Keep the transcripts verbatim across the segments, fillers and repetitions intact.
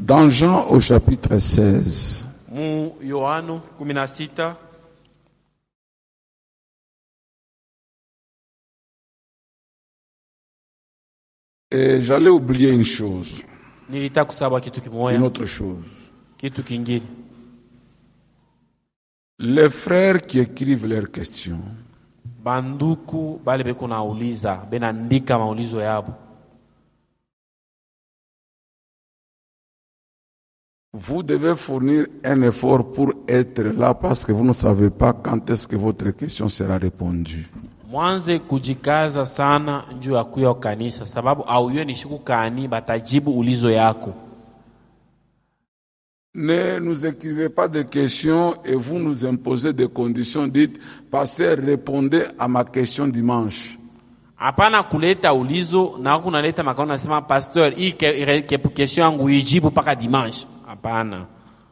Dans Jean au chapitre seize, Mu Yohano kumi na sita et j'allais oublier une chose, nilitaka kusaba kitu une kimoja, autre chose. kitu kingine. Les frères qui écrivent leurs questions, Banduku bale beko nauliza, benandika maulizo yabo. vous devez fournir un effort pour être là parce que vous ne savez pas quand est-ce que votre question sera répondue. Mwanze kujikaza sana njuu ya kuya kanisa, sababu auyue ni shiku kani batajibu ulizo yako. Ne nous écrivez pas de questions et vous nous imposez des conditions. Dites, pasteur, répondez à ma question dimanche. Hapana kuleta ulizo na huku naleta makao nasema pastor hii ke, ke, kesho yangu ijibu paka dimanche. Hapana.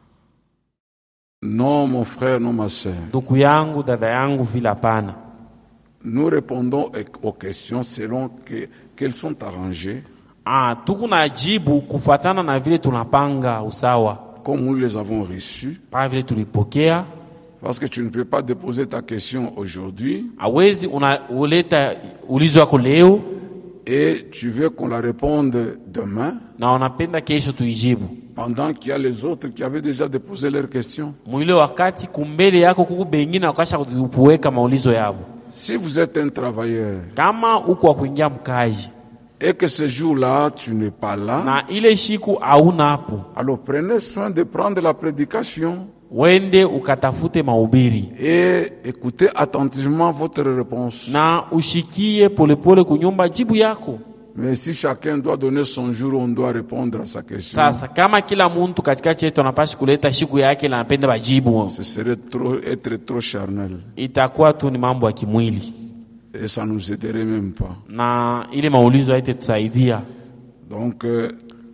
Non, mon frère, non, ma sœur. Ndugu yangu, dada yangu, vile hapana. Nous répondons aux questions selon que, qu'elles sont arrangées. Ah, tuku najibu kufuatana na vile tunapanga usawa. Comme nous les avons reçues. Pas vile tulipokea. Parce que tu ne peux pas déposer ta question aujourd'hui. Hawezi unaleta ulizo wako leo. Et tu veux qu'on la réponde demain. Na unapenda kesho tuijibu. Pendant qu'il y a les autres qui avaient déjà déposé leurs questions. Mwile wakati kumbele yako kuku bengine wakasha kuweka maulizo yabo. Si vous êtes un travailleur. Kama uko wa kuingia mkaji. Et que ce jour-là, tu n'es pas là. Na ile shiku hauna hapo. Alors prenez soin de prendre la prédication. Wende ukatafute mahubiri. Et écoutez attentivement votre réponse. Na ushikie polepole kunyumba jibu yako. Mais si chacun doit donner son jour, on doit répondre à sa question. Sasa kama kila muntu katika chetu anapashi kuleta shiku yake na anapenda bajibu. Ce serait trop, être trop charnel. Itakuwa tu ni mambo ya kimwili. Et ça nous aiderait même pas. Na ile maulizo haite tusaidia. Donc euh,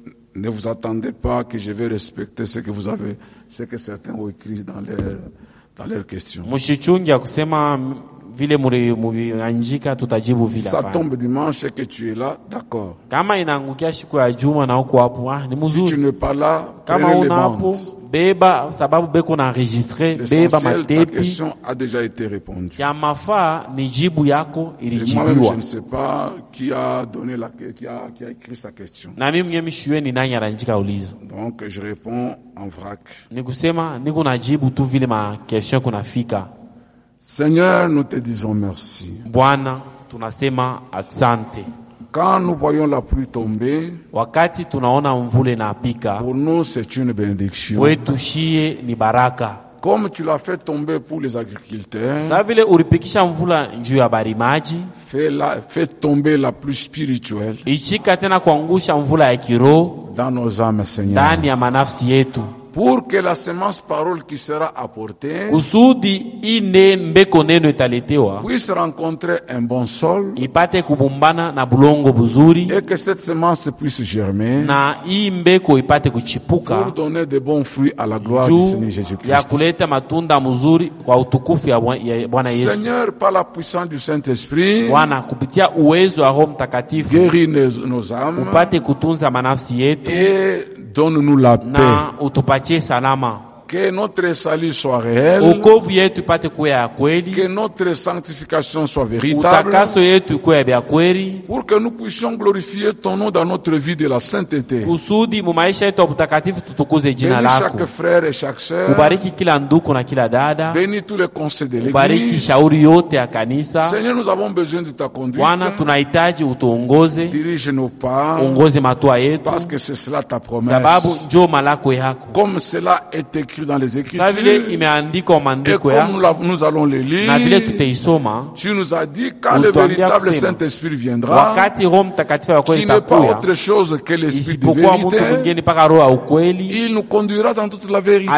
ne vous attendez pas que je vais respecter ce que vous avez, ce que certains ont écrit dans leurs dans leurs questions. Mushichungi ya kusema vile muliandika tutajibu vile hapana. Ça tombe dimanche et que tu es là, d'accord. Kama inaangukia siku ya juma na uko hapo, ah ni mzuri. Si tu n'es pas là, kama una hapo beba sababu beko na enregistrer beba matepi. Ta question a déjà été répondue. Ya mafaa ni jibu yako ilijibiwa. Moi-même je ne sais pas qui a donné la qui a qui a écrit sa question. Na mimi mwenyewe mshiwe ni nani anaandika ulizo. Donc je réponds en vrac. Nikusema niko najibu tu vile ma question kunafika. Seigneur, nous te disons merci. Bwana, tunasema asante. Quand nous voyons la pluie tomber, wakati tunaona mvule inapika, pour nous c'est une bénédiction. Kwetu shie ni baraka. Comme tu l'as fait tomber pour les agriculteurs, sa vile ulipikisha mvula njuu ya barimaji, fais la fais tomber la pluie spirituelle. Ichika tena kuangusha mvula ya kiroho dans nos âmes, Seigneur. Ndani ya manafsi yetu. Pour que la semence parole qui sera apportée kusudi ine mbeko neno italetewa puisse rencontrer un bon sol, ipate kubumbana na bulongo buzuri, et que cette semence puisse germer na hii mbeko ipate kuchipuka pour donner de bons fruits à la gloire du Seigneur Jésus-Christ. Ya kuleta matunda mzuri kwa utukufu ya Bwana Yesu. Seigneur, par la puissance du Saint-Esprit, Bwana kupitia uwezo wa Roho Mtakatifu, guéris nos, nos âmes, upate kutunza manafsi yetu, et donne-nous la paix. Na utupatie salama. Que notre salut soit réel. Ukovu yetu ipate kuwa ya kweli. Que notre sanctification soit véritable. Utakaso yetu kuwa ya kweli. Pour que nous puissions glorifier ton nom dans notre vie de la sainteté. Kusudi mu maisha yetu mtakatifu tutukuze jina lako. Bénis chaque frère et chaque sœur. Ubariki kila ndugu na kila dada. Bénis tous les conseils de l'église. Ubariki shauri yote ya kanisa. Seigneur, nous avons besoin de ta conduite. Bwana, tunahitaji utuongoze. Dirige nos pas. Ongoze matua yetu. Parce que c'est cela ta promesse. Sababu njoo malako yako. Comme cela est écrit dans les Écritures. Et comme nous allons les lire, tu nous as dit quand le véritable Saint-Esprit viendra, qui n'est pas autre chose que l'Esprit de vérité, il nous conduira dans toute la vérité.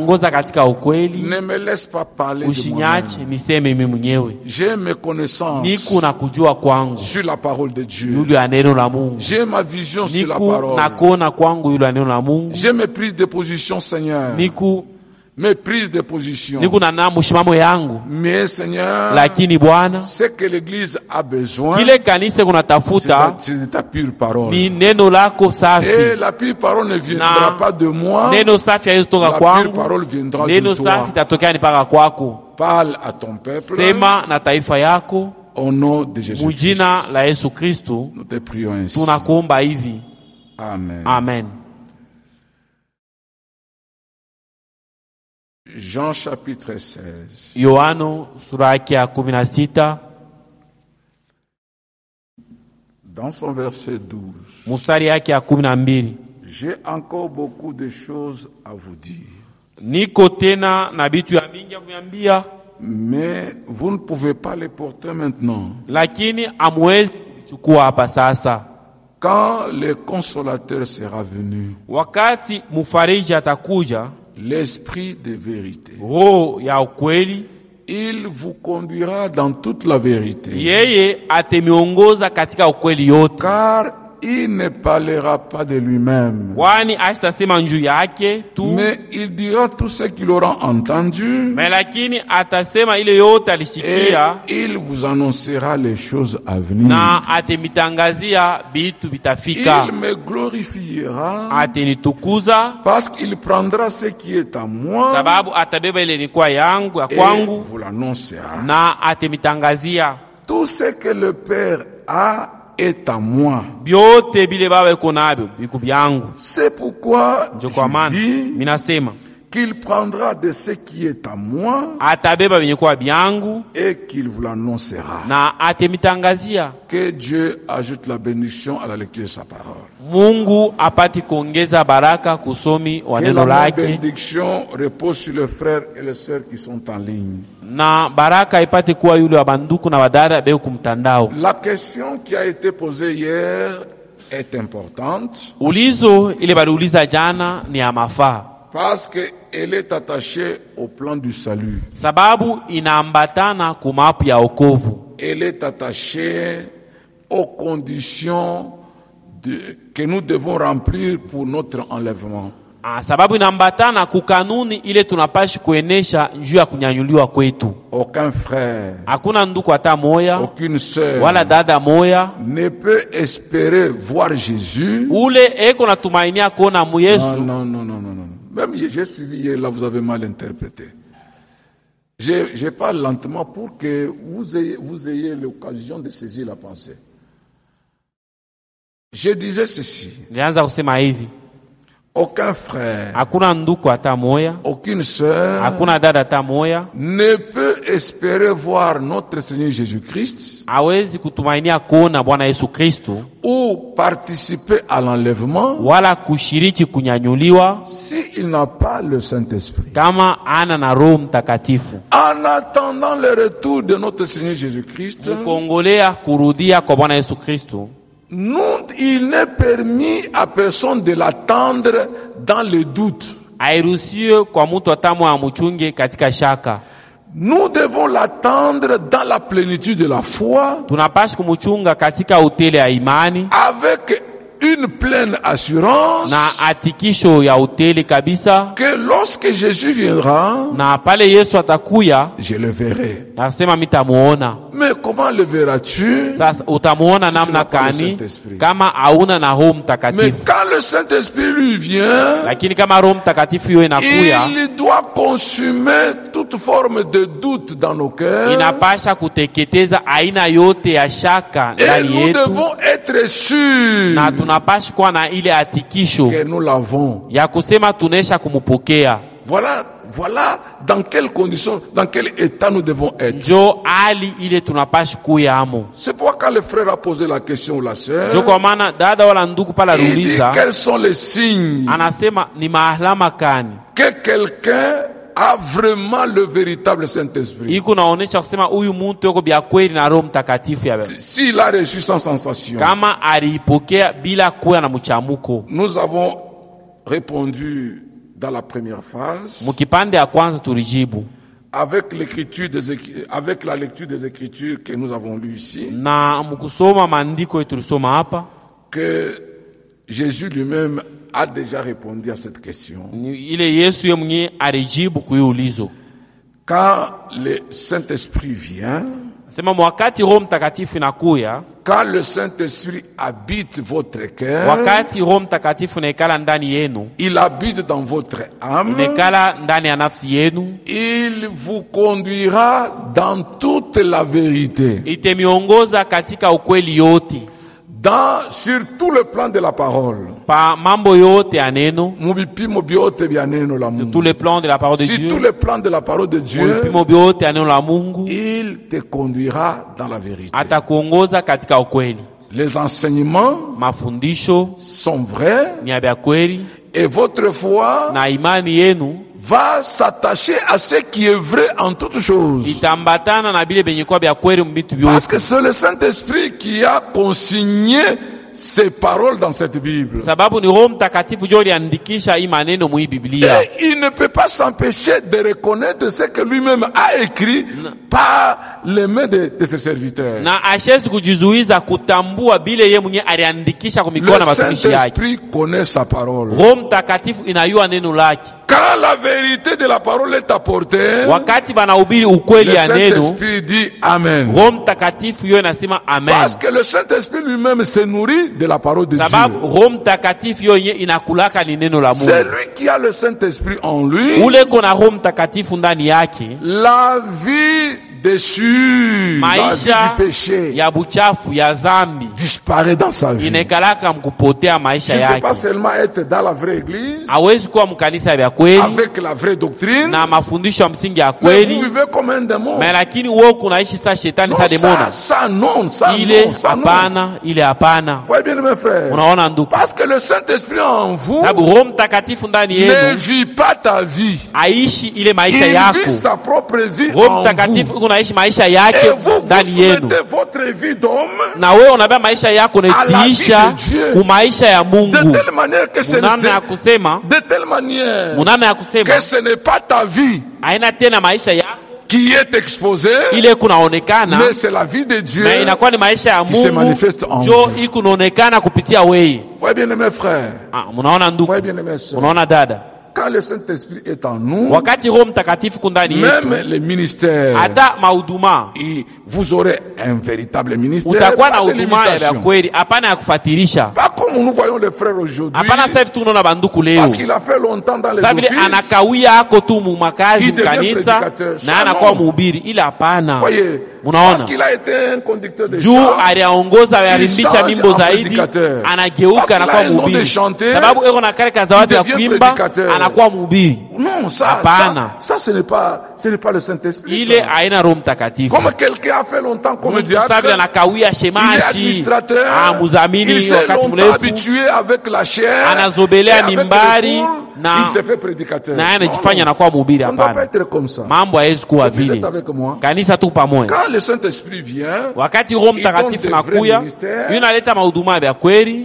Ne me laisse pas parler de moi-même. J'ai mes connaissances sur la parole de Dieu. J'ai ma vision sur la parole. J'ai mes prises de position, Seigneur. mes prises de position. Niko na na mshimamo yangu. Mais Seigneur, lakini Bwana, ce que l'église a besoin, kile kanisa kunatafuta c'est ta pure parole. Ni neno lako safi. Et la pure parole ne viendra na pas de moi. Neno safi haitoka kwangu. La pure parole viendra neno de toi. Neno safi tatokea ni paka kwako. Parle à ton peuple. Sema na taifa yako. Au nom de Jésus. Mujina la Yesu Kristo. Nous te prions ainsi. Tunakuomba hivi. Amen. Amen. Jean chapitre seize. Yohano sura yake ya kumi na sita. Dans son verset douze. Mustari yake ya kumi na mbili. J'ai encore beaucoup de choses à vous dire. Niko tena na bitu ya mingi ya kuniambia. Mais vous ne pouvez pas les porter maintenant. Lakini amwezi kuchukua hapa sasa. Quand le consolateur sera venu. Wakati mfariji atakuja. L'esprit de vérité. Roho ya ukweli. Il vous conduira dans toute la vérité. Yeye atemiongoza katika ukweli yote. Car il ne parlera pas de lui-même. Kwani asitasema njuu yake tu. Mais il dira tout ce qu'il aura entendu. Mais lakini atasema ile yote alisikia. Et il vous annoncera les choses à venir. Na atemitangazia bitu bitafika. Il me glorifiera. Atenitukuza. Parce qu'il prendra ce qui est à moi. Sababu atabeba ile ni kwa yangu ya kwangu. Et vous l'annoncera. Na atemitangazia. Tout ce que le Père a est à moi. Biote bile baba iko nabyo biku byangu. C'est pourquoi je dis minasema qu'il prendra de ce qui est à moi atabeba benye kwa byangu et qu'il vous l'annoncera. Na atemitangazia. Que Dieu ajoute la bénédiction à la lecture de sa parole. Mungu apati kuongeza baraka kusomi wa neno lake. Que la bénédiction repose sur les frères et les sœurs qui sont en ligne. Na baraka ipate kuwa yule wa banduku na wadada beo kumtandao. La question qui a été posée hier est importante. Ulizo ile baliuliza jana ni ya mafaa. Parce que elle est attachée au plan du salut. Sababu inaambatana kumapu ya okovu. Elle est attachée aux conditions de, que nous devons remplir pour notre enlèvement. Ah, sababu inaambatana kukanuni ile tunapashi kuenesha njuu ya kunyanyuliwa kwetu. Aucun frère, hakuna ndugu hata moya, aucune sœur, wala dada moya ne peut espérer voir Jésus. Ule eko natumainia kuona mu Yesu. Non, non, non, non, non, non. Même j'ai suivi hier, là vous avez mal interprété. Je, je parle lentement pour que vous ayez, vous ayez l'occasion de saisir la pensée. Je disais ceci. Nilianza kusema hivi. Aucun frère, hakuna ndugu hata moya, aucune sœur, hakuna dada hata moya ne peut espérer voir notre Seigneur Jésus-Christ, hawezi kutumainia kuona Bwana Yesu Kristo, ou participer à l'enlèvement, wala kushiriki kunyanyuliwa, si il n'a pas le Saint-Esprit, kama ana na Roho Mtakatifu. En attendant le retour de notre Seigneur Jésus-Christ, mkongolea kurudia kwa Bwana Yesu Kristo, nous, il n'est permis à personne de l'attendre dans le doute. Hairuhusiwe kwa mtu atamwa amuchunge katika shaka. Nous devons l'attendre dans la plénitude de la foi. Tunapaswa kumuchunga katika utele ya imani. Avec une pleine assurance. Na atikisho ya utele kabisa. Que lorsque Jésus viendra. Na pale Yesu atakuya. Je le verrai. Nasema mitamuona. Mais comment le verras-tu? Sasa utamuona namna kani kama hauna na Roho Mtakatifu. Mais quand le Saint-Esprit lui vient, lakini kama Roho Mtakatifu yeye inakuya, il doit consumer toute forme de doute dans nos cœurs. Inapasha kuteketeza aina yote ya shaka ndani yetu. Et nous devons être sûrs. Na tunapasha kuwa na ile atikisho que nous l'avons. Ya kusema tunesha kumupokea. Voilà, voilà dans quelles conditions, dans quel état nous devons être. Jo ali ile tunapashi kuya amo. C'est pourquoi quand le frère a posé la question ou la sœur, jo kwa maana dada wala ndugu pala ruliza, il dit quels sont les signes, anasema ni mahalama kani que quelqu'un a vraiment le véritable Saint-Esprit. Iko naonesha kusema huyu mtu yuko bia kweli na Roho Mtakatifu ya. S'il a reçu sans sensation. Kama alipokea bila kuwa na mchamuko. Nous avons répondu dans la première phase. Mukipande ya kwanza tulijibu. Avec l'écriture des avec la lecture des Écritures que nous avons lues ici. Na mkusoma maandiko tulisoma hapa. Que Jésus lui-même a déjà répondu à cette question. Ile Yesu yeye mwenyewe alijibu kuiulizo. Quand le Saint-Esprit vient, sema wakati Roho Mtakatifu inakuya, quand le Saint-Esprit habite votre cœur, wakati Roho Mtakatifu inaikala ndani yenu, il habite dans votre âme, inaikala ndani ya nafsi yenu, il vous conduira dans toute la vérité, itemiongoza katika ukweli yote, dans sur tout le plan de la parole, pa mambo yote ya neno, mubipimo byote bya neno la Mungu, sur tout le plan de la parole de sur Dieu, tout le plan de la parole de Dieu, mubipimo byote ya neno la Mungu, il te conduira dans la vérité. Atakuongoza katika ukweli. Les enseignements, mafundisho, sont vrais, ni ya kweli, et votre foi na imani yenu va s'attacher à ce qui est vrai en toutes choses. Itambatana na bile benye kwa bya kweli mbitu byote. Parce que c'est le Saint-Esprit qui a consigné ces paroles dans cette Bible. Sababu ni Roho Mtakatifu ndio aliandikisha hii maneno mu Biblia. Et il ne peut pas s'empêcher de reconnaître ce que lui-même a écrit na, par les mains de, de ses serviteurs. Na ashesi kujizuiza kutambua bile yeye mwenyewe aliandikisha kwa mikono na matumishi yake. Le Saint-Esprit connaît sa parole. Roho Mtakatifu inayua neno lake. Quand la vérité de la parole est apportée, wakati banahubiri ukweli ya neno, le Saint-Esprit dit Amen. Roho Mtakatifu yeye anasema amen. Parce que le Saint-Esprit lui-même se nourrit de la parole de sababu Dieu. Roho Mtakatifu yeye inakulaka ni neno la Mungu. C'est lui qui a le Saint-Esprit en lui. Ule kona Roho Mtakatifu ndani yake, la vie déchue, la vie du péché, ya buchafu ya zambi disparaît dans sa vie. Inekalaka mkupotea maisha yake. Tu ne peux pas seulement être dans la vraie église, hawezi kuwa mkanisa ya kweli, avec la vraie doctrine, na mafundisho ya msingi ya kweli, vous vivez comme un démon. Mais lakini wewe kunaishi sa shetani sa demona. Ça non, ça ile non, ça hapana, non. Ile hapana. Voyez bien mes frères. Unaona ndugu? Parce que le Saint-Esprit en vous Roho Mtakatifu ndani yenu ne vit pas ta vie. Aishi ile maisha yako. Il vit sa propre vie Roho en Mtakatifu vous. unaishi maisha yake ndani yenu. Votre vie d'homme, na wewe unabeba maisha yako unatiisha ku maisha ya Mungu. De telle manière que ce n'est ya kusema, de telle manière ya kusema que ce n'est pas ta vie haina tena maisha yako qui est exposée, ile kunaonekana, mais c'est la vie de Dieu na inakuwa ni maisha ya Mungu qui se manifeste en jo ikunaonekana kupitia wewe. Voyez bien mes frères. Ah, mnaona ndugu? Voyez bien mes sœurs. Mnaona dada? Quand le Saint-Esprit est en nous, wakati Roho Mtakatifu kundani yetu, même les ministères, hata mahuduma, vous aurez un véritable ministère. Utakuwa na huduma ya kweli, hapana ya kufatirisha. Pas comme nous voyons les frères aujourd'hui. Hapana sasa tunaona banduku leo. Parce qu'il a fait longtemps dans les offices. Sababu anakawia ako tu mu makazi mkanisa na anakuwa mhubiri, ila hapana. Voyez, unaona? Parce qu'il a été un conducteur de chant. Juu aliaongoza alimbisha mimbo zaidi, anageuka anakuwa mhubiri. Sababu eko na kale kazawadi ya kuimba, anakuwa mhubiri. Non, ça, ça, ça ce n'est pas, ce n'est pas le Saint-Esprit. Ile haina Roho Mtakatifu. Comme quelqu'un a fait longtemps comme diacre, sababu anakawia shemashi, ah muzamini wakati mrefu, habitué avec la chair, anazobelea mimbari na il s'est fait prédicateur. Na anajifanya anakuwa mhubiri. Hapana, mambo hayawezi kuwa vile. Kanisa tu pamoja. Quand le Saint-Esprit vient, wakati Roho Mtakatifu nakuya, yunaleta mahuduma ya kweli,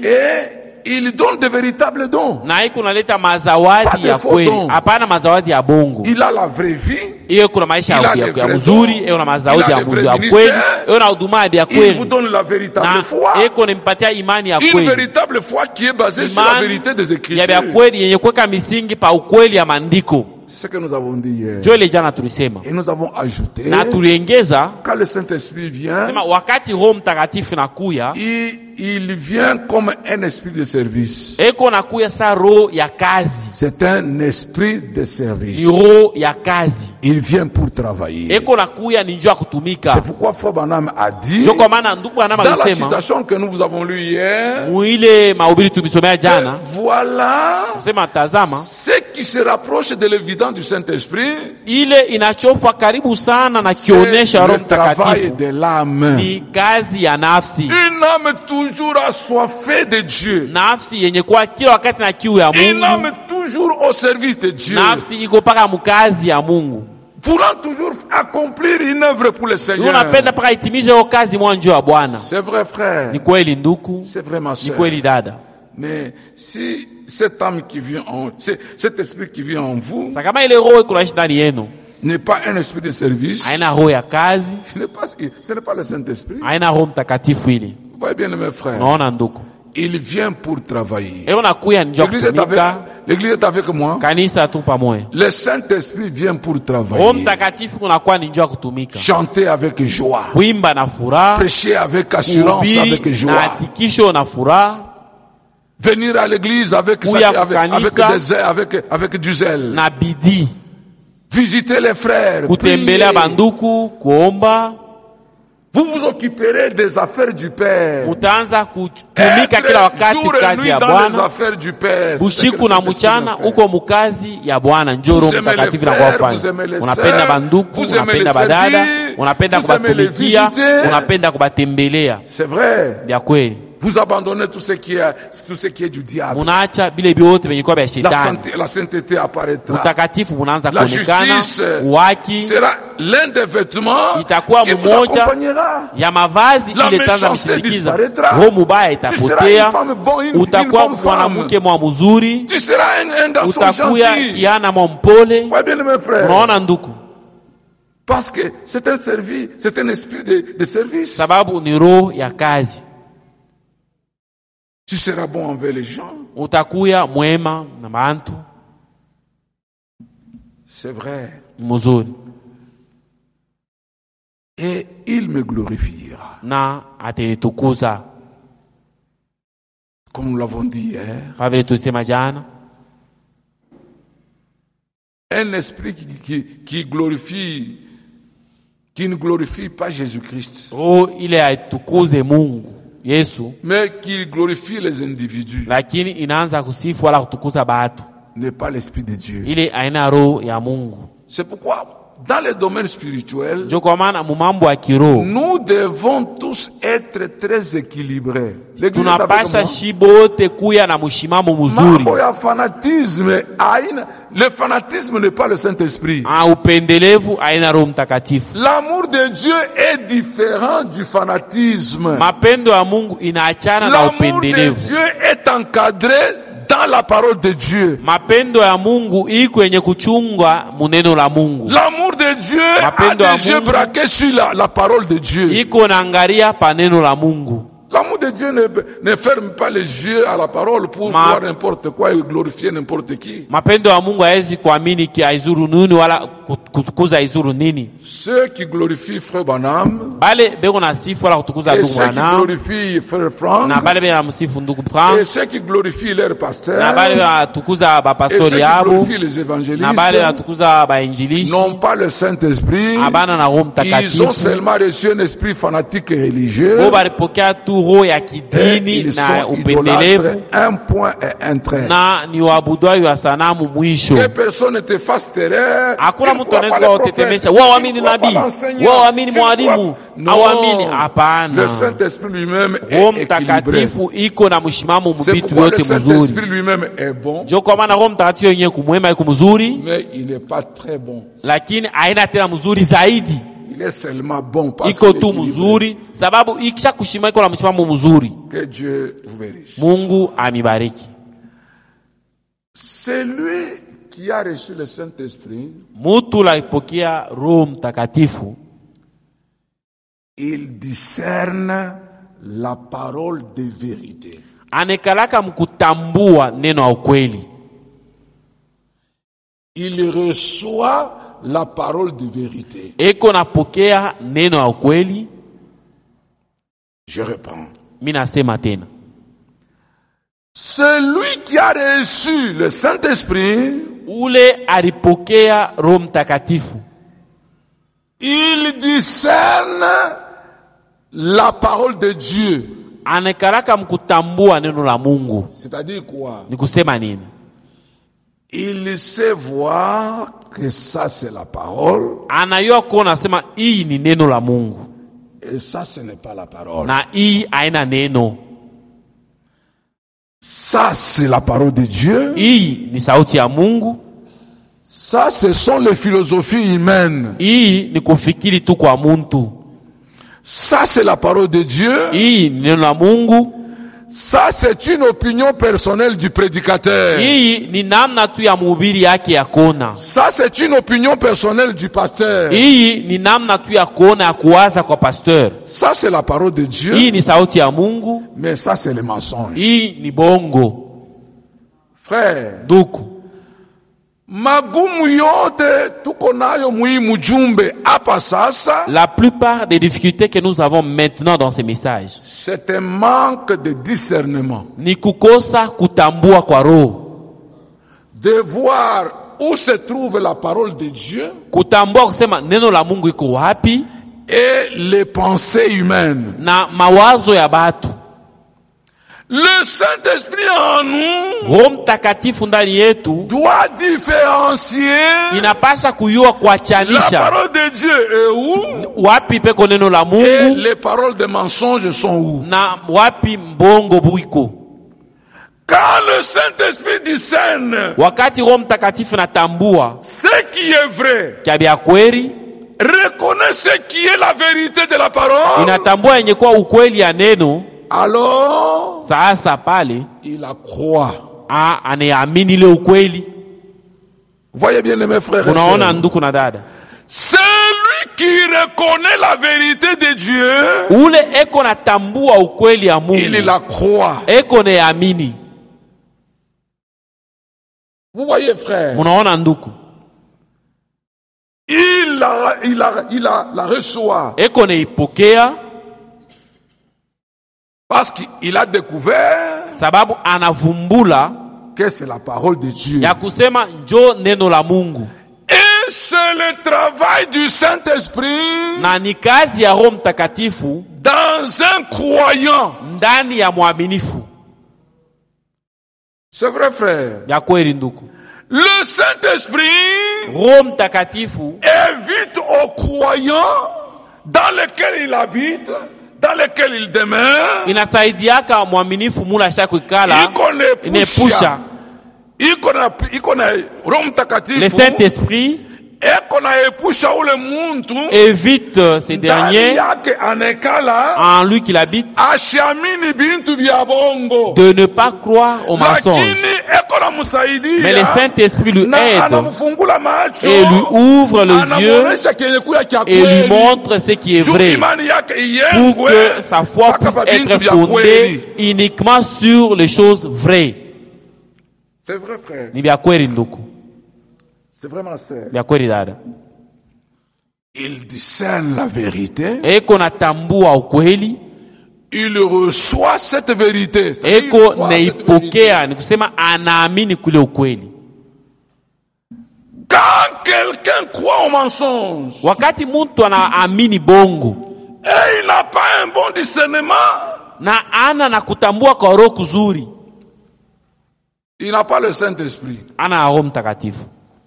il donne de véritables dons. Na iko naleta mazawadi ya kweli. Hapana mazawadi ya bongo. Il a la vraie vie. Iyo kuna maisha ya, ya mzuri, iyo na mazawadi ya mzuri ya kweli, iyo na huduma ya kweli. Il vous donne la véritable foi. Na iko nimpatia imani ya kweli. Une véritable foi qui est basée sur la vérité des Écritures. Ya kweli yenye kuweka misingi pa ukweli ya maandiko. C'est ce que nous avons dit hier. Jole jana tulisema. Et nous avons ajouté. Na tuliongeza. Quand le Saint-Esprit vient. Sema wakati Roho Mtakatifu nakuya. Il, il vient comme un esprit de service. Eko nakuya sa roho ya kazi. C'est un esprit de service. Ni roho ya kazi. Il vient pour travailler. Eko nakuya ni njoo kutumika. C'est pourquoi Frère Branham a dit. Joko maana ndugu Branham alisema. Dans la citation que nous vous avons lue hier. Muile mahubiri tulisomea jana. Voilà. Sema tazama. Ce qui se rapproche de l'évidence du Saint-Esprit, ile inachofa karibu sana na kionesha Roho Mtakatifu de l'âme. Ni kazi ya nafsi. Une âme toujours assoiffée de Dieu. Nafsi yenye kwa kila wakati na kiu ya Mungu. Une âme toujours au service de Dieu. Nafsi iko paka mkazi ya Mungu. Voulant toujours accomplir une œuvre pour le Seigneur. Unapenda paka itimize hiyo kazi mwanjo wa Bwana. C'est vrai frère. Ni kweli ndugu. C'est vrai ma sœur. Ni kweli dada. Mais si cette âme qui vit en, cet esprit qui vit en vous, sakama ile roho kunaishi ndani yenu, n'est pas un esprit de service, haina roho ya kazi, ce n'est pas, ce n'est pas le Saint-Esprit, haina Roho Mtakatifu ile. Vous voyez bien mes frères, naona ndugu, Il vient pour travailler. L'église est avec, l'église est avec moi. Le Saint-Esprit vient pour travailler. Chanter avec joie. Prêcher avec assurance, avec joie. Venir à l'église avec, avec, avec, des, avec, avec du zèle. Visiter les frères. Prier. Vous vous occuperez des affaires du Père. Mutaanza kutumika kila wakati kazi ya Bwana. Usiku na mchana uko mukazi ya Bwana. Njoo Roho Mtakatifu na kuwafanya. Unapenda banduku, unapenda badada, unapenda kubatumikia, unapenda kubatembelea. C'est vrai. Ya kweli. Vous abandonnez tout ce qui est, tout ce qui est du diable. Munaacha bile biote venye kwa vya shetani. La sainteté apparaîtra. Utakatifu unaanza kuonekana. Waki sera l'un des vêtements itakuwa mmoja ya mavazi ile tanza kushirikiza. Roho mubaya itapotea. Utakuwa mwanamke mwa mzuri. Utakuwa kiana mwa mpole. Unaona ndugu? Parce que c'est un service, c'est un esprit de, de service. Sababu ni roho ya kazi. Tu seras bon envers les gens. Utakuya mwema na bantu. C'est vrai. Muzuri. Et il me glorifiera. Na atenitukuza. Comme nous l'avons dit hier. Pavile tusema jana. Un esprit qui, qui, qui glorifie, qui ne glorifie pas Jésus-Christ. Oh, il est aitukuze Mungu. Yesu, mais qui glorifie les individus. Lakini inaanza kusifu wala kutukuza batu. N'est pas l'esprit de Dieu. Ile aina roho ya Mungu. C'est pourquoi dans les domaines spirituels, nous devons tous être très équilibrés. Tunapasha shibote kuya na mushimamo mzuri. Fanatisme, le fanatisme n'est pas le Saint-Esprit. Ah, upendelevu aina Roho Mtakatifu. L'amour de Dieu est différent du fanatisme. Mapendo ya Mungu inaachana na upendelevu. L'amour de Dieu est encadré dans la parole de Dieu. Mapendo ya Mungu iko yenye kuchungwa muneno la Mungu. L'amour de Dieu Mapendo a des yeux braqués sur la, la parole de Dieu. Iko naangalia paneno la Mungu. L'amour de Dieu ne, ne ferme pas les yeux à la parole pour Ma, voir n'importe quoi et glorifier n'importe qui. Mapendo ya Mungu haezi kuamini ki aizuru nini wala kutukuza aizuru nini. Ceux qui glorifient Frère Branham, bale beko na sifu wala kutukuza ndugu Branham, ceux qui glorifient Frère Frank, na bale beko na msifu ndugu Frank, et ceux qui glorifient leur pasteur, na bale batukuza ba pastori yabo, et ceux qui glorifient les évangélistes, na bale batukuza ba injilishi, n'ont pas le Saint-Esprit. Abana na Roho Mtakatifu. Ils ont seulement reçu un esprit fanatique et religieux. Bo balipokea tu roho ya kidini na upendelevu. Un point et un trait. Na ni waabudu wa sanamu mwisho. Que personne ne te fasse terreur. Hakuna mtu anaweza kutetemesha. Wao waamini nabii, wao waamini mwalimu, hawaamini. Hapana. Le Saint-Esprit lui-même Roho Mtakatifu iko na mshimamo mbitu yote mzuri. Le Saint-Esprit lui-même est bon. Jo kwa maana Roho Mtakatifu yenyewe kumwema iko mzuri. Mais il n'est pas très bon. Lakini haina tena mzuri zaidi. Il est seulement bon parce iko tu mzuri sababu ikisha kushima iko na msimamo mzuri. Que Dieu vous bénisse. Mungu amibariki. C'est lui qui a reçu le Saint-Esprit. Mutu la ipokea Roho Mtakatifu. Il discerne la parole de vérité. Anekalaka mkutambua neno la ukweli. Il reçoit la parole de vérité. Eko napokea neno la ukweli. Je réponds. Mina sema tena. Celui qui a reçu le Saint-Esprit, ule alipokea Roho Mtakatifu, il discerne la parole de Dieu. Anekalaka mkutambua neno la Mungu. C'est-à-dire quoi? Ni kusema nini? Il sait voir que ça c'est la parole. Anayua kuona sema hii ni neno la Mungu. Et ça ce n'est pas la parole. Na hii haina neno. Ça c'est la parole de Dieu. Hii ni sauti ya Mungu. Ça ce sont les philosophies humaines. Hii ni kufikiri tu kwa muntu. Ça c'est la parole de Dieu. Hii ni neno la Mungu. Ça c'est une opinion personnelle du prédicateur. Hii ni namna tu ya mhubiri yake ya kuona. Ça c'est une opinion personnelle du pasteur. Hii ni namna tu ya kuona ya kuwaza kwa pasteur. Ça c'est la parole de Dieu. Hii ni sauti ya Mungu. Mais ça c'est le mensonge. Hii ni bongo. Frère, duku magumu yote tuko nayo muhimu jumbe hapa sasa. La plupart des difficultés que nous avons maintenant dans ces messages, c'est un manque de discernement. Ni kukosa kutambua kwa roho. De voir où se trouve la parole de Dieu. Kutambua kusema neno la Mungu iko wapi. Et les pensées humaines. Na mawazo ya batu. Le Saint-Esprit en nous Roho Mtakatifu ndani yetu doit différencier inapasha kuyua kuachanisha la parole de Dieu est où, wapi peko neno la Mungu, et les paroles de mensonges sont où, na wapi mbongo buiko. Quand le Saint-Esprit discerne, wakati Roho Mtakatifu natambua ce qui est vrai, kia kweli, reconnaît ce qui est la vérité de la parole, inatambua yenye kwa ukweli ya neno, alors sasa pale il la croit. Ah, anaamini ile ukweli. Voyez bien mes frères. Unaona ndugu na dada, celui qui reconnaît la vérité de Dieu, ule eko natambua ukweli ya Mungu, il la croit. Eko naamini. Vous voyez frère. Unaona ndugu, il la il la il la, la reçoit. Eko naipokea. Parce qu'il a découvert sababu anavumbula que c'est la parole de Dieu. Ya kusema njo neno la Mungu. Et c'est le travail du Saint-Esprit na ni kazi ya Roho Mtakatifu dans un croyant, ndani ya mwaminifu. C'est vrai frère. Ya kweli ndugu. Le Saint-Esprit Roho Mtakatifu invite au croyant dans lequel il habite, dans lequel il demeure, inasaidiaka mwaminifu mula shako ikala, inepusha le Saint-Esprit évite ces derniers en lui qu'il habite de ne pas croire aux mensonges. Mais le Saint-Esprit lui aide et lui ouvre les yeux et lui montre ce qui est vrai pour que sa foi puisse être fondée uniquement sur les choses vraies. C'est vrai frère. Ni vya kweli ndugu. C'est vraiment ça. Vya kweli dada. Il discerne la vérité. Eko natambua ukweli. Il reçoit cette vérité. Eko naipokea, ni kusema anaamini kule ukweli. Quand quelqu'un croit au mensonge, wakati mtu anaamini bongo, et il n'a pas un bon discernement, na ana na kutambua kwa roho kuzuri, il n'a pas le Saint-Esprit. Ana Roho Mtakatifu.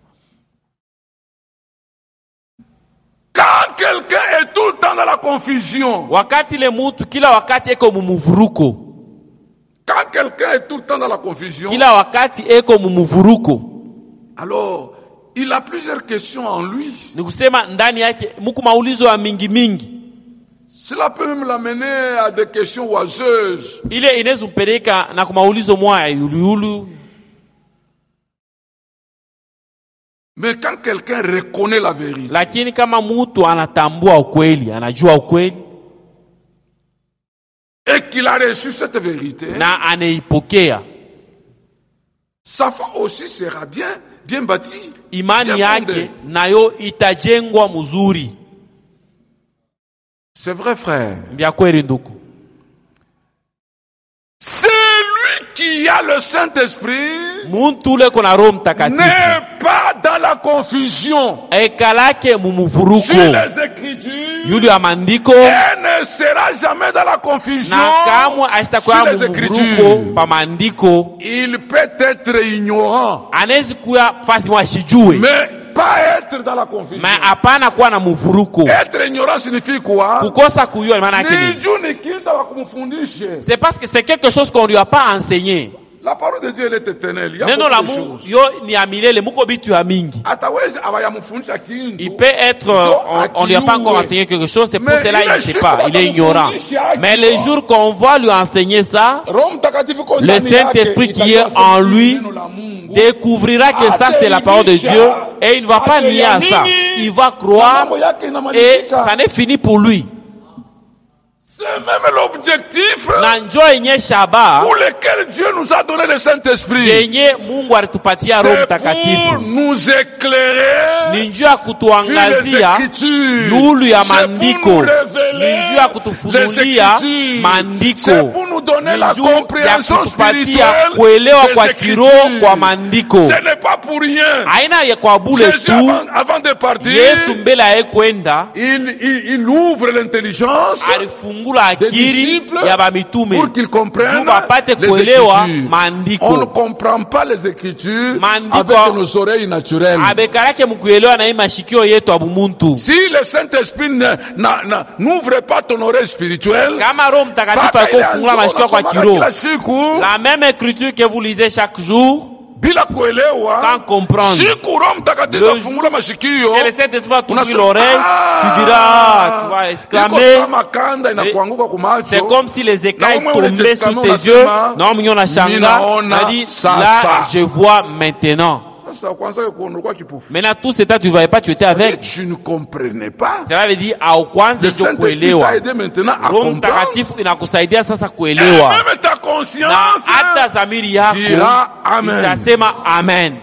Quand quelqu'un est tout le temps dans la confusion, wakati le mtu kila wakati eko mumuvuruko, quand quelqu'un est tout le temps dans la confusion, kila wakati eko mumuvuruko, alors il a plusieurs questions en lui. Ni kusema ndani yake muko maulizo ya mingi mingi. Cela peut même l'amener à des questions oiseuses. Ile inaweza mpeleka na kumaulizo moya yuluyulu. Mais quand quelqu'un reconnaît la vérité, lakini kama mtu anatambua ukweli, anajua ukweli, et qu'il a reçu cette vérité, na anaipokea, sa foi aussi sera bien bien bâtie. Imani yake nayo itajengwa mzuri. C'est vrai frère. Vya kweli ndugu. C'est lui qui a le Saint-Esprit. Muntu ule kona Roho Mtakatifu n'est pas dans la confusion. Ekalake mumuvuruko. Sur les Écritures. Yule ya maandiko. Elle ne sera jamais dans la confusion. Na kamwe asitakuwa mumuvuruko pa maandiko. Il peut être ignorant. Anaweza kuwa fasi mwashijue. Mais pas être dans la confusion. Mais hapana kuwa na muvuruko. Être ignorant signifie quoi? Kukosa kujua maana yake nini? C'est parce que c'est quelque chose qu'on lui a pas enseigné. La parole de Dieu elle est éternelle. Il y a Neno la beaucoup de Mungu choses. yo ni amilele muko bitu ya mingi. Atawezi abayamufundisha kintu. Il peut être euh, on, on lui a pas encore enseigné quelque chose, c'est pour Mais cela il il ne est sait pas, il est ignorant. Mais le jour qu'on va lui enseigner ça, le Saint-Esprit qui est en lui découvrira que ça c'est la parole de Dieu et il ne va pas nier à ça. Il va croire et ça n'est fini pour lui. C'est même l'objectif pour lequel Dieu nous a donné le Saint-Esprit. C'est pour nous éclairer sur les Écritures. Nulu ya C'est mandiko. pour nous révéler Ninjua les kutufunulia Écritures. mandiko. C'est pour nous donner la Ninjua compréhension kutupatia spirituelle kuelewa kwa des kiroho Écritures. kwa mandiko. Ce n'est pas pour rien. Haina ya kwa bule Jésus tu. avant, avant de partir, Yesu mbele ya kwenda il, il, il ouvre l'intelligence alifungula des akili disciples ya bamitume pour qu'ils comprennent Juu bapate les kuelewa Écritures. mandiko. On ne comprend pas les Écritures Mandiko. avec nos oreilles naturelles. abekalake mukuelewa na hii mashikio yetu abumuntu. Si le Saint-Esprit ne- na- na- n'ouvre pas ton oreille spirituelle, Kama Roho Mtakatifu mpaka alikuwa ile kufungula andiko mashikio kwa unasomaka kiroho, kila siku, la même écriture que vous lisez chaque jour, bila kuelewa, sans comprendre. siku Roho Mtakatifu Le afungula mashikio, Et le Saint-Esprit va t'ouvrir unasema, l'oreille, ah, tu diras, tu vas iko exclamer. kama kanda inakuanguka kwa macho. C'est comme si les écailles Na wewe tombaient sur unajisikia tes yeux. unasema, Non, mignon na shanga. ninaona On dit, sasa. là, je vois maintenant. Sasa kwanza kuona kwa kipofu. Maintenant, tout ce temps, tu ne voyais pas, tu étais avec. Tu ne comprenais pas. Cela veut dire, au kwanza Le ndio Saint-Esprit kuelewa. t'a aidé maintenant à Roho comprendre. Mtakatifu inakusaidia sasa Et kuelewa. même ta Na conscience hata dhamiri yako dira amen. itasema amen.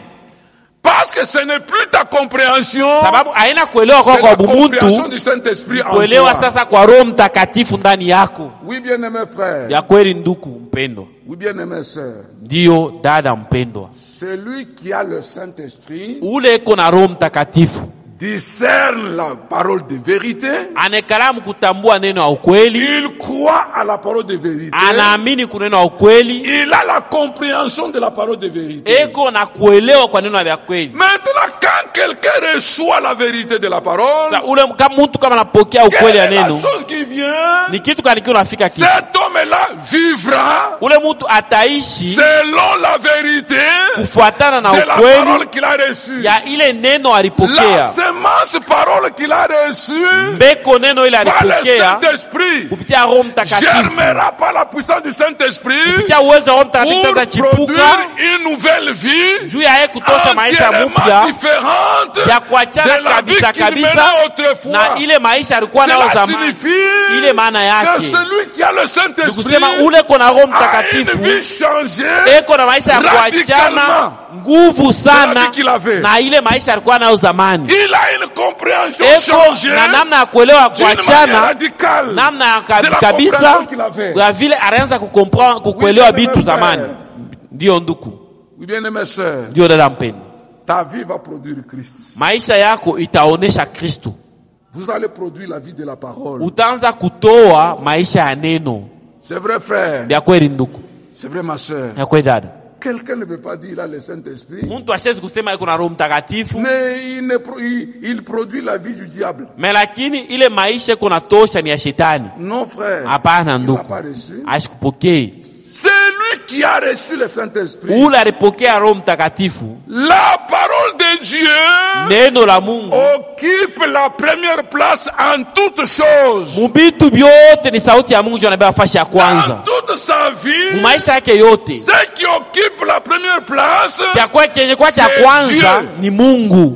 Parce que ce n'est plus ta compréhension, Sababu haina kuelewa kwa c'est kwa la compréhension bumuntu, du Saint-Esprit en kuelewa toi. sasa kwa Roho Mtakatifu ndani yako. Oui, bien-aimé frère. Ya kweli nduku mpendwa. Oui, bien-aimé sœur. Ndiyo dada mpendwa. Celui qui a le Saint-Esprit Ule eko na Roho Mtakatifu discerne la parole de vérité. anekalamu kutambua neno ya ukweli, Il croit à la parole de vérité. anaamini kuneno ya ukweli, Il a la compréhension de la parole de vérité. eko na kuelewa kwa neno ya kweli. Maintenant, quand quelqu'un reçoit la vérité de la parole, Sa ule kama mtu kama anapokea ukweli quelle ya est la neno, chose qui vient? ni kitu gani kile unafika kitu? Cet homme-là vivra Ule mtu ataishi selon la vérité kufuatana na de la ukweli parole qu'il a reçue. ya ile neno La alipokea. semence parole qu'il a reçue Mbeko neno ile par le alipokea Saint-Esprit kupitia Roho Mtakatifu, germera par la puissance du Saint-Esprit kupitia uwezo wa Roho Mtakatifu pour utachipuka produire une nouvelle vie juu ya yeye kutosha maisha entièrement mpya différente ya kuachana de la vie kabisa qu'il menait kabisa autrefois. na ile maisha alikuwa nayo Cela zamani. signifie Ile maana que yake celui qui a le Saint-Esprit nikusema ule kona Roho a une Mtakatifu vie changée eko na maisha ya kuachana radicalement nguvu de la sana vie qu'il avait. na ile maisha alikuwa nayo zamani. Il a une compréhension Eko changée na namna ya kuelewa d'une manière kuachana radicale namna ya de kabi- la kabisa compréhension qu'il avait. ya vile alianza kukompra- kukuelewa Oui, vitu bien-aimé zamani. frère. Ndiyo nduku, Oui, bien aimé sœur, ndiyo dada mpendwa, ta vie va produire Christ. maisha yako itaonesha Kristo. Vous allez produire la vie de la parole. Utaanza kutoa maisha ya neno. C'est vrai frère, Vya kweli nduku, c'est vrai ma sœur. ya kweli dada. Quelqu'un ne peut pas dire il a le Saint-Esprit, Mtu ashezi kusema iko na Roho Mtakatifu, mais il, ne pro- il, il produit la vie du diable. me lakini ile maisha iko na tosha ni ya shetani. Non frère, Hapana il n'a nduku, pas reçu. ashikupokee. C'est lui qui a reçu le Saint-Esprit. Ule alipokea Roho Mtakatifu, La parole de Dieu neno la Mungu occupe la première place en toutes choses. mubitu vyote ni sauti ya Mungu ndio anabeba nafasi ya Dans kwanza toute sa vie, mumaisha yake yote. ce qui occupe la première place, Cha kwa chenye kwa cha C'est kwanza Dieu. ni Mungu.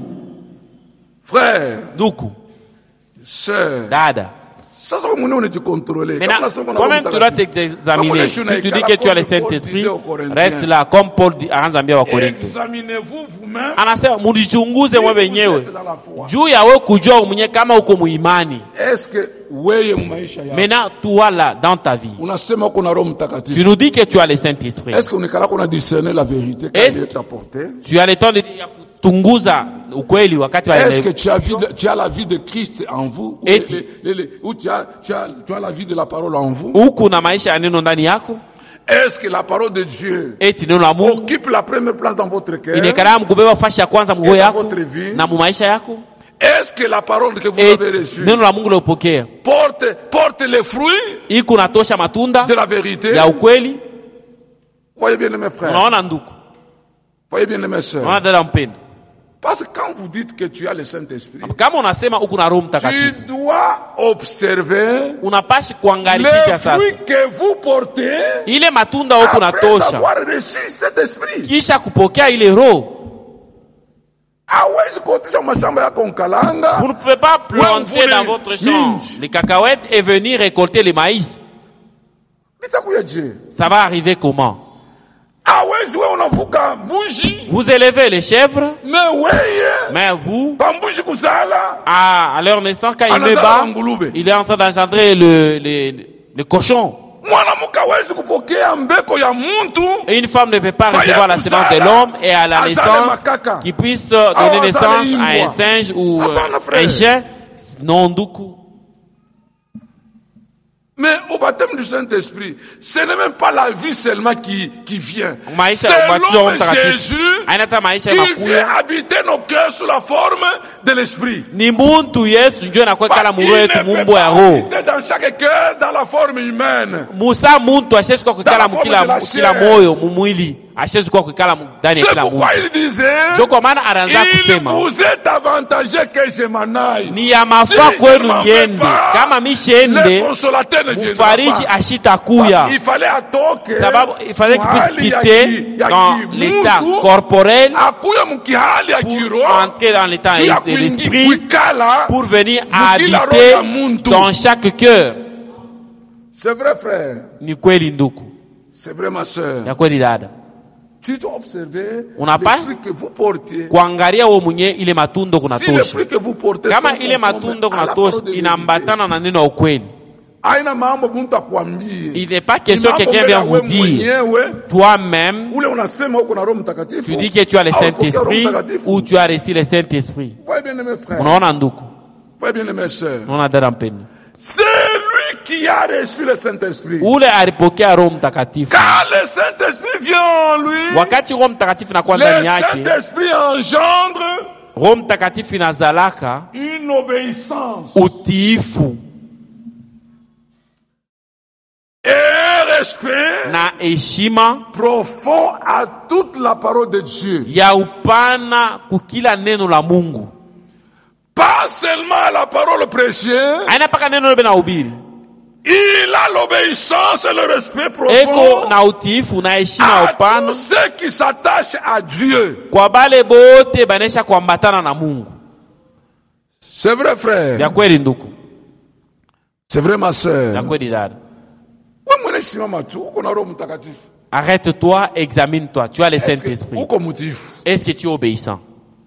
frère, Nduku, sœur, dada, ça c'est comment on est contrôlé. maintenant, toi-même tu dois t'examiner. Si tu dis que tu as le Saint-Esprit, reste là, comme Paul dit, anaambia wa Korintho. Examinez-vous vous-même. Anasema mujichunguze mwe wenyewe Dans la foi. juu ya wewe kujua mwenyewe kama uko muimani. Est-ce que wewe maisha yako Maintenant, toi là, dans ta vie, unasema kuna Roho tu Mtakatifu? nous dis que tu as le Saint-Esprit. Est-ce qu'on est là qu'on a discerné la vérité quand Est-ce elle est apportée? Tu as le temps de ya kutunguza ukweli wakati wa Est-ce que tu as, vie de- tu as la vie de Christ en vous? Ou, Et- les- les- les- ou tu, as, tu, as, tu as la vie de la parole en vous? huku na maisha ya neno ndani yako, Est-ce que la parole de Dieu eti neno la Mungu occupe la première place dans votre cœur? inekala mkubeba fashi ya kwanza mgogo Et dans yako votre vie? na mu maisha yako? Est-ce que la parole que vous Eti avez reçue neno la Mungu lopokea porte, porte les fruits iko natosha matunda de la vérité? ya ukweli? Voyez bien mes frères. Unaona ndugu. Voyez bien mes sœurs. Unaona dada mpendo. Parce que quand vous dites que tu as le Saint-Esprit, kama unasema uko na Roho Mtakatifu, tu dois observer unapashi kuangalisha sasa les fruits que vous portez, ile matunda uko natosha, avoir reçu cet esprit. Kisha kupokea ile Roho. Vous ne pouvez pas planter dans votre champ les cacahuètes et venir récolter les maïs. Ça va arriver comment? Vous élevez les chèvres, mais vous, à, à leur naissance, quand il met bas, il est en train d'engendrer le, le, le cochon. Et une femme ne peut pas recevoir la sémence de l'homme et à la naissance qui puisse donner naissance à un singe ou un chien. Non, du coup. Mais au baptême du Saint-Esprit, ce n'est même pas la vie seulement qui, qui vient. C'est l'homme Jésus qui vient habiter nos cœurs sous la forme de l'Esprit. Il peut habiter dans chaque cœur dans la forme humaine. C'est pourquoi il disait, il vous est avantageux que je m'en aille. Si je ne m'en vais pas, le consolateur ne viendra pas. Il fallait attendre il fallait qu'il puisse quitter dans l'état corporel pour entrer dans l'état de l'esprit pour venir habiter dans chaque cœur. C'est vrai, frère. C'est vrai, ma soeur. Tu dois observer l'esprit que vous portez. Kuangalia wewe mwenyewe ile matunda kunatosha. Si l'esprit que vous portez, kama ile matunda kunatosha inaambatana na neno la ukweli. Haina mambo mtu akwambie. Il n'est pas question que quelqu'un vient vous dire toi-même. Ule unasema uko na Roho Mtakatifu. Tu dis que tu as le Saint-Esprit ou tu as reçu le Saint-Esprit. Voyez bien mes frères. Unaona ndugu. Voyez bien mes sœurs. Unaona dada mpendwa. C'est lui qui a reçu le Saint-Esprit. Ule alipokea Roho Mtakatifu. Quand le Saint-Esprit vient en lui, wakati Roho Mtakatifu anakuwa ndani yake, le Saint-Esprit engendre Roho Mtakatifu inazalaka une obéissance, utiifu et un respect na heshima profond à toute la parole de Dieu. Ya upana kukila neno la Mungu. Pas seulement la parole prêchée. Aina paka neno lebe na ubiri. Il a l'obéissance et le respect profond. Eko na utiifu na heshima upana. À tous ceux qui s'attachent à Dieu. Kwa bale bote banesha kuambatana na Mungu. C'est vrai, frère. Ya kweli ndugu. C'est vrai, ma sœur. Ya kweli dada. Wewe msimama tu, uko na Roho Mtakatifu. Arrête-toi, examine-toi. Tu as le Saint-Esprit. Est-ce que tu es obéissant?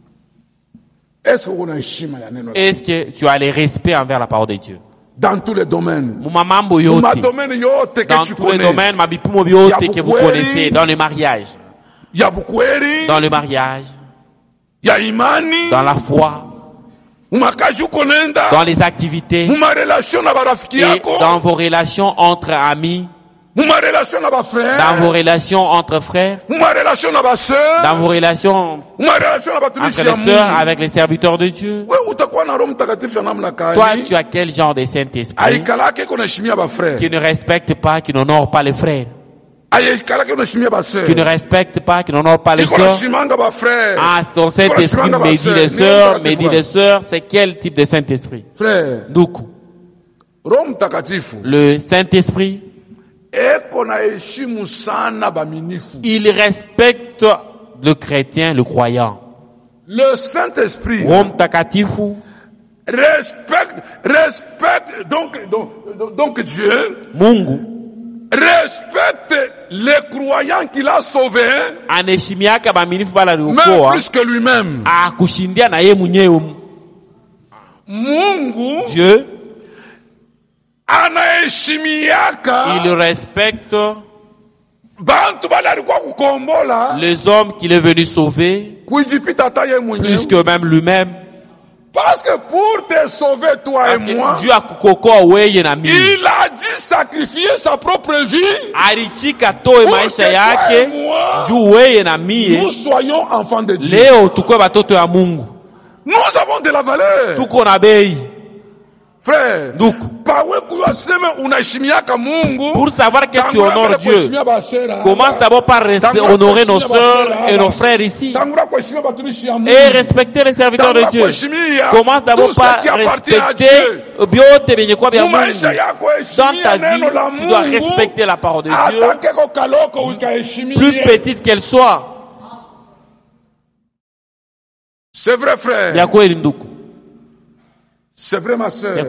Est-ce que tu as le respect envers la parole de Dieu? Dans tous les domaines. Dans tous les domaines, que vous connaissez. Dans le mariage. Dans le mariage. Dans la foi. Dans les activités. Et dans vos relations entre amis. Dans vos relations entre frères. Dans vos relations entre les sœurs avec les serviteurs de Dieu. Toi, tu as quel genre de Saint-Esprit qui ne respecte pas, qui n'honore pas les frères? Qui ne respecte pas, qui n'honore pas les sœurs? Ah, ton Saint-Esprit me dit les sœurs, me dit les sœurs. C'est quel type de Saint-Esprit? Le Saint-Esprit, il respecte le chrétien, le croyant. Le Saint-Esprit respecte, respecte donc, donc, donc Dieu. Mungu respecte les croyants qu'il a sauvés, même plus que lui-même. Mungu, Dieu, il respecte les hommes qu'il est venu sauver, plus que même lui-même. Parce que pour te sauver toi Parce et moi, il a dû sacrifier sa propre vie pour que toi et moi, nous soyons enfants de Dieu. Nous avons de la valeur. Frère, pour savoir que tu honores Dieu, commence d'abord par honorer nos sœurs et nos frères ici et respecter les serviteurs de Dieu. Commence d'abord par respecter dans ta vie, tu dois respecter la parole de Dieu, plus petite qu'elle soit. C'est vrai, frère. C'est vrai, ma sœur.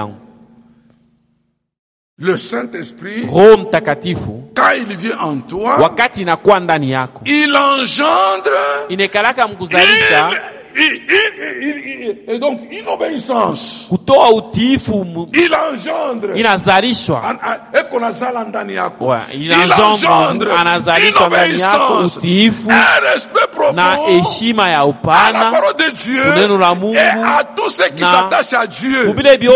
Le Saint-Esprit, quand il vient en toi, il engendre une, et donc une obéissance. Il engendre. Il engendre une obéissance, un respect profond à la parole de Dieu et à tout ce qui s'attache à Dieu.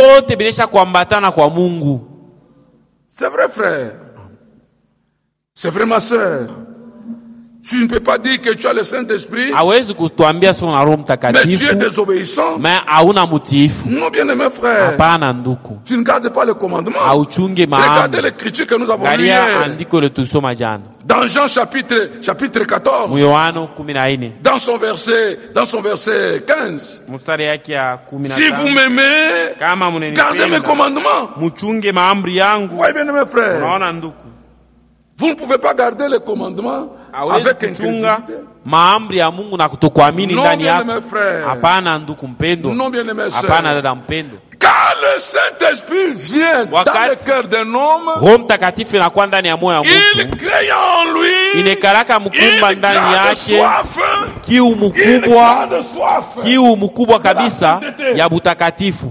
C'est vrai, frère. C'est vrai, ma sœur. Tu ne peux pas dire que tu as le Saint-Esprit, mais tu es désobéissant. Non, bien-aimé frère, tu ne gardes pas le commandement. Regardez l'écriture que nous avons lue hier. Dans Jean chapitre, chapitre quatorze, dans son verset, dans son verset quinze. Si vous m'aimez, gardez mes commandements. Voyez bien, mes frères, vous ne pouvez pas garder les commandements avec incrédulité. Maamri ya Mungu na kutokuamini ndani yako. Hapana ndugu mpendo. Hapana dada mpendo. Quand le Saint-Esprit vient dans le cœur d'un homme, Roho Mtakatifu inakuwa ndani ya moyo wa mtu. Il crée en lui inekalaka mkumba ndani yake kiu mkubwa, kiu mkubwa kabisa ya butakatifu.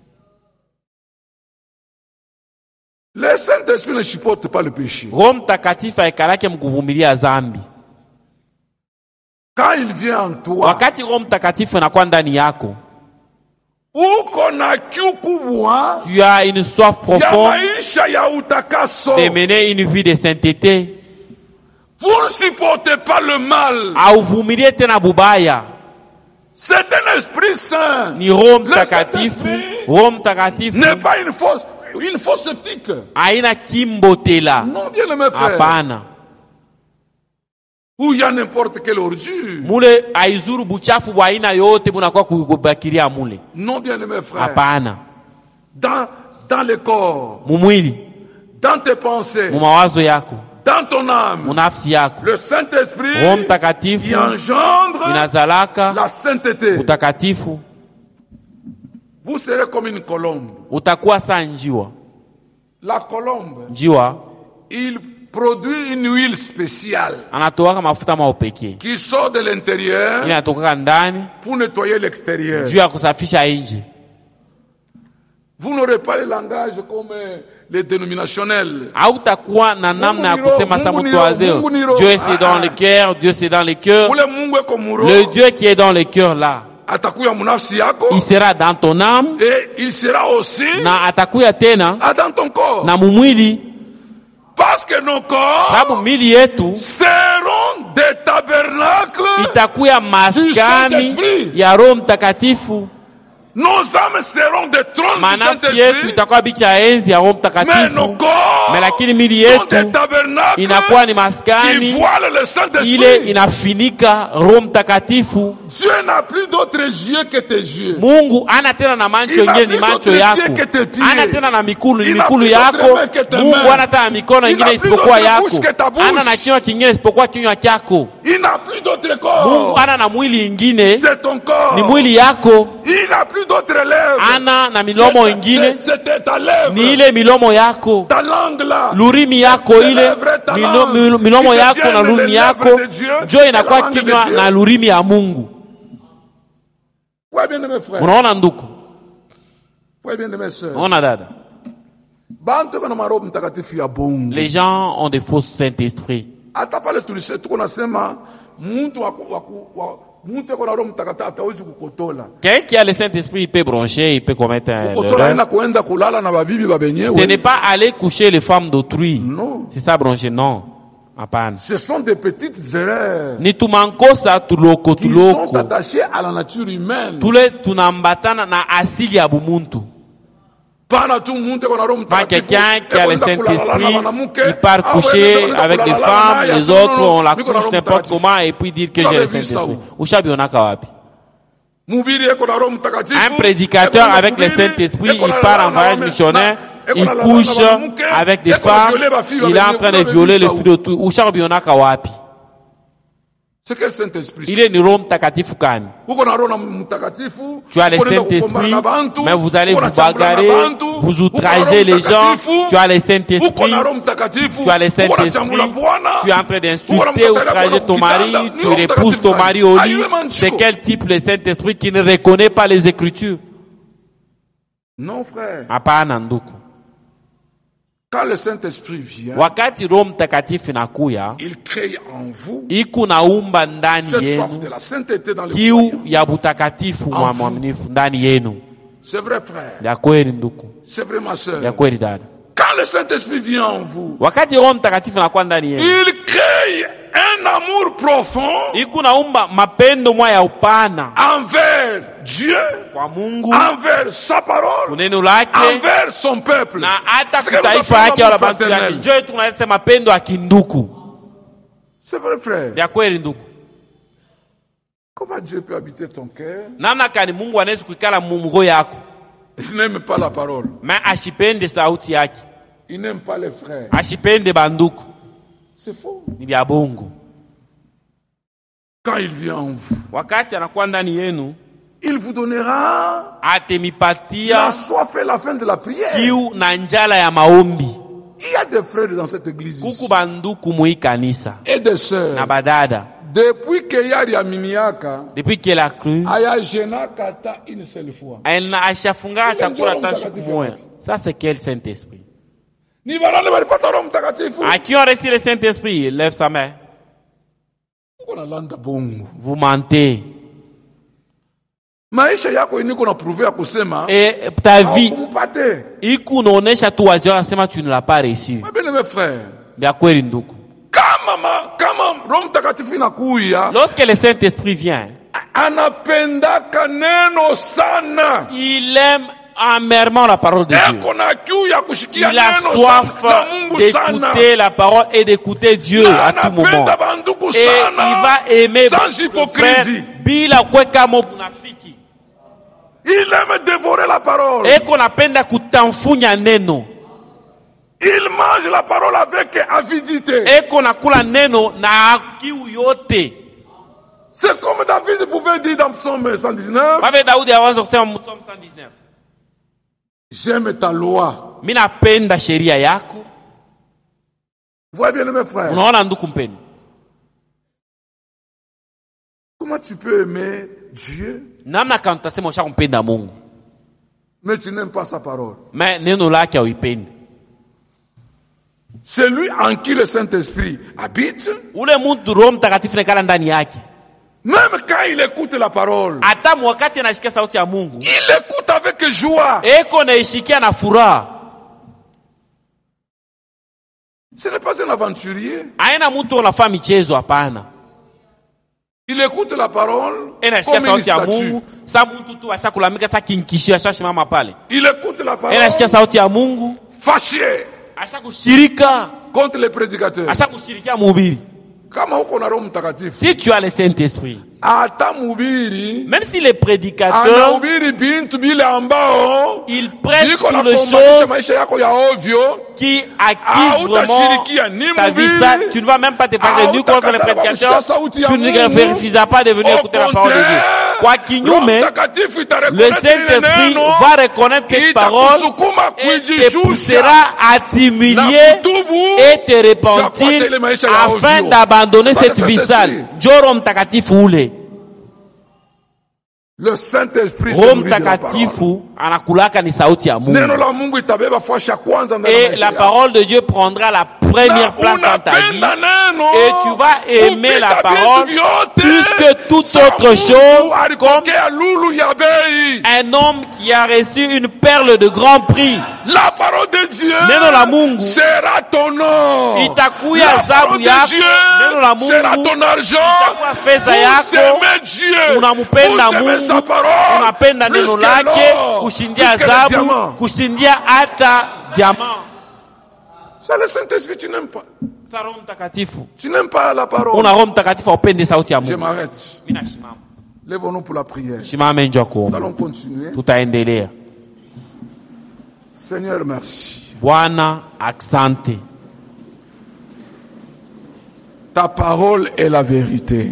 Le Saint-Esprit ne supporte pas le péché. Roho Mtakatifu haikalake mkuvumilia dhambi. Quand il vient en toi, wakati Roho Mtakatifu anakuwa ndani yako, uko na kiu kubwa, tu as une soif profonde de mener une vie de sainteté. Vous ne supportez pas le mal. Hauvumilie tena bubaya. C'est un esprit saint. Ni Roho Mtakatifu. Roho Mtakatifu n'est pas une fausse Une fausse sceptique. Aina kimbotela. Non, bien aimé frère. Hapana. Où il y a n'importe quelle ordure. Mule aizuru buchafu bwa aina yote bunakuwa kubakiria mule. Non, bien aimé frère. Hapana. Dans dans le corps. Mumwili. Dans tes pensées. Mumawazo yako. Dans ton âme. Munafsi yako. Le Saint-Esprit. Roho Mtakatifu. Il engendre inazalaka la sainteté. Utakatifu. Vous serez comme une colombe. Utakuwa saa njiwa. La colombe, njiwa, il produit une huile spéciale. Anatoa mafuta maupekee. Qui sort de l'intérieur. Inatoka ndani. Pour nettoyer l'extérieur. Juu ya kusafisha nje. Vous n'aurez pas le langage comme les dénominationnels. Hautakuwa na namna ya kusema sa mtu wazee. Dieu c'est dans le cœur, Dieu c'est dans le cœur. Le Dieu qui est dans le cœur là. Il sera dans ton âme. Et il sera aussi na atakuya tena dans ton corps. Na mumwili. Parce que nos corps sababu mili yetu seront des tabernacles itakuya maskani ya Roho Mtakatifu. Nos âmes seront des trônes du Saint-Esprit. Mais nos corps mais lakini mili yetu sont des tabernacles inakuwa ni maskani qui voilent le Saint-Esprit. Ile inafinika Roho Mtakatifu. Dieu n'a plus d'autres yeux que tes yeux. Mungu ana tena na macho yengine ni macho yako. Ana tena na mikulu ni mikulu yako. Mungu ana tena mikono yengine isipokuwa yako. Ana na kinywa kingine isipokuwa kinywa chako. Il n'a plus d'autres corps. Mungu ana na mwili ingine. C'est ton corps. Ni mwili yako. Il n'a plus d'autres lèvres. Ana na milomo ingine. C'était ta lèvre. Ni ile milomo yako. Ta langue là. Lurimi yako ile. Milomo, milomo yako na lurimi yako. Jo inakuwa kinywa na lurimi ya Mungu. Ouais, bien aimé frère. Unaona ndugu? Ouais, bien aimé sœur. Unaona dada? Bantu kuna maroho mtakatifu ya bongo. Les gens ont des faux Saint-Esprit. Hata pale tulisema tuko nasema mtu wa mtu kuna roho mtakatifu hawezi kukotola. Quelqu'un qui a le Saint-Esprit il peut broncher, il peut commettre un erreur. Kukotola ina kuenda kulala na babibi babenyewe. Ce n'est pas aller coucher les femmes d'autrui. Non. C'est ça broncher, non. Apana. Ce sont des petites erreurs. Ni tumankosa tuloko tuloko. Qui sont attachés à la nature humaine. Tule tunambatana na asili ya bumuntu. Pas quelqu'un qui a le Saint-Esprit, il part coucher avec des femmes, les autres on la couche n'importe comment et puis dire que j'ai le Saint-Esprit. Un prédicateur avec le Saint-Esprit, il part en voyage missionnaire, il couche avec des femmes, il est en train de violer le feu de tout. C'est quel Saint-Esprit? Il est une Rome takatifu kani. Tu as le Saint-Esprit, mais vous allez vous bagarrer, vous outrager les gens. Tu as le Saint-Esprit, tu as le Saint-Esprit, tu es en train d'insulter, outrager ton mari, tu repousses ton mari au lit. C'est quel type de Saint-Esprit qui ne reconnaît pas les Écritures? Non, frère. Hapana ndugu. Quand le Saint-Esprit vient, wakati Roho Mtakatifu inakuya, il crée en vous iko naumba ndani yenu kiu ya butakatifu wa mwaminifu ndani yenu. C'est vrai, frère. Ya kweli ndugu. C'est vrai, ma sœur. Ya kweli dada. Quand le Saint-Esprit vient en vous, wakati Roho Mtakatifu anakuwa ndani yenu, il crée un amour profond iko naumba mapendo mwa ya upana envers Dieu, kwa Mungu, envers sa parole, neno lake, envers son peuple, na hata kutaifa yake wala bantu yake. Njoo tunasema mapendo ya kinduku. C'est vrai, frère. Ya kweli ndugu. Comment Dieu peut habiter ton cœur? Namna kani Mungu anaweza kuikala mumgo yako? Il n'aime pas la parole. Mais ashipende sauti yake. Il n'aime pas les frères. Ashipende banduku. C'est faux. Ni vya bongo. Quand il vient en vous, wakati anakuwa ndani yenu, il vous donnera atemipatia la soif et la faim de la prière. Kiu na njala ya maombi. Il y a des frères dans cette église. Kuku banduku mui kanisa. Et des sœurs. Na badada. Depuis que yari aminiaka, depuis qu'elle a cru, aya jena kata une seule fois. Elle n'a achafunga chakula hata siku moja. Ça c'est quel Saint-Esprit? Ni barale walipata Roho Mtakatifu. À qui ont reçu le Saint-Esprit? Lève sa main. Vous mentez. Maisha yako iniko na prouver kusema. Et ta vie iko unaonesha tu wazi wanasema tu ne l'as pas reçu. Mes frères. Bien kweli ndugu. Kama kama Roho Mtakatifu inakuya. Lorsque le Saint-Esprit vient, anapendaka neno sana. Il aime amèrement la parole de Dieu. Il a soif d'écouter la parole et d'écouter Dieu à tout moment. Et il va aimer sans hypocrisie. Bila kweka munafiki. Il aime dévorer la parole. Et qu'on apenda kutamfunya neno. Il mange la parole avec avidité. Et qu'on akula neno na kiu yote. C'est comme David pouvait dire dans Psaume cent dix-neuf. J'aime ta loi. Mina penda sheria yako. Voyez bien mes frères. Unaona ndugu mpeni. Comment tu peux aimer Dieu? Namna kama utasema ushakumpenda Mungu. Mais tu n'aimes pas sa parole. Mais neno lake hauipendi. Celui en qui le Saint-Esprit habite. Ule mtu Roho Mtakatifu nekala ndani yake. Même quand il écoute la parole, hata wakati anashikia sauti ya Mungu, il écoute avec joie. Eko naishikia na furaha. Ce n'est pas un aventurier. Haina mtu anafanya michezo hapana. Il écoute la parole comme sauti ya Mungu, sa mtu tu ashakulamika sa kinkishia ashashimama pale. Il écoute la parole. Anashikia sauti ya Mungu, fâché. Ashakushirika contre les prédicateurs. Ashakushirikia mhubiri. Si tu as le Saint-Esprit, même si les prédicateurs ils prêchent sur les choses qui acquisent vraiment ta vie, ça, tu ne vas même pas te faire réunir contre les prédicateurs, tu ne refuseras pas de venir écouter la parole de Dieu. Quoi qu'il nous met, le Saint-Esprit va reconnaître tes paroles et te poussera à t'humilier et te repentir afin d'abandonner cette vie sale. Joro mtakatifu ule. Le Saint-Esprit Roho Mtakatifu anakulaka ni sauti ya Mungu. Et la parole de Dieu prendra la première place dans ta vie. Et tu vas aimer la parole plus que toute autre chose, comme un homme qui a reçu une perle de grand prix. La parole de Dieu sera ton nom. Itakuya zabu yako. Neno la Mungu sera ton argent. Itakuwa fedha yako. Dieu. Unamupenda Mungu. Unapenda neno lake. kushindia adhabu, kushindia hata diamant. C'est le Saint-Esprit, tu n'aimes pas. Tu n'aimes pas la parole. Je m'arrête. Lève-nous pour la prière. Nous allons continuer. Seigneur, merci. Ta parole est la vérité.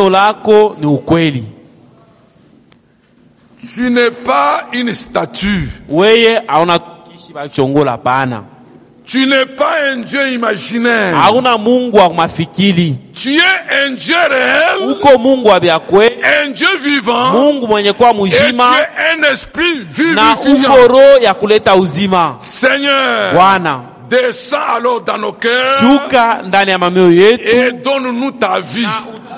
Tu n'es pas une statue. Tu n'es pas un Dieu imaginaire. Tu es un Dieu réel. Un Dieu vivant. Et tu es un esprit vivant. Seigneur, descends alors dans nos cœurs et donne-nous ta vie.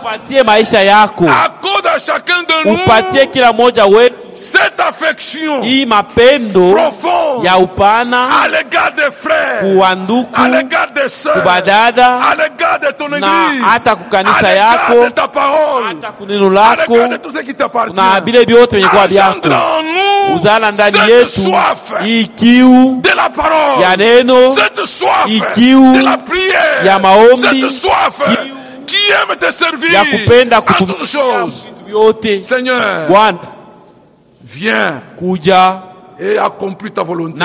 Accorde à chacun de nous cette affection profonde à l'égard des frères, à l'égard des sœurs, à l'égard de ton église, à l'égard de ta parole, à l'égard de tout ce qui t'appartient. Engendre en nous cette soif de la parole, cette soif de la prière, cette soif qui aime te servir à toutes choses. Seigneur, viens et accomplis ta volonté.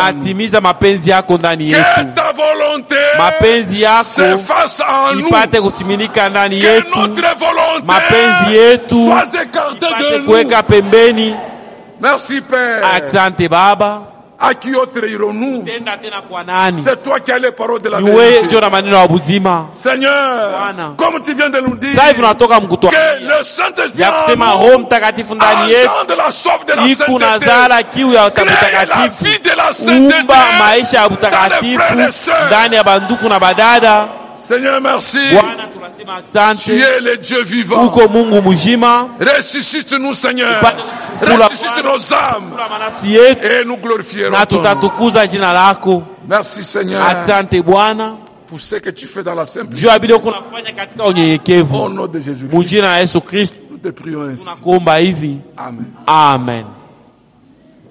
Que ta volonté s'efface en nous. Que notre volonté soit écartée de nous. Merci Père. À qui autre irons-nous? C'est toi qui as les paroles de la vérité. Seigneur, comme tu viens de nous dire que le Saint-Esprit entend de la soif de la sainteté, crée la vie de la sainteté dans les frères et sœurs. Seigneur, merci. Tu es le Dieu vivant. Ressuscite-nous, Seigneur. Ressuscite nos âmes. Et nous glorifierons ton nom. Merci, Seigneur, pour ce que tu fais dans la simplicité. Au nom de Jésus-Christ, nous te prions ainsi. Amen. Amen.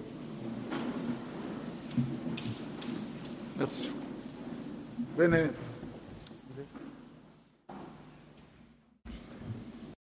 Merci. Venez.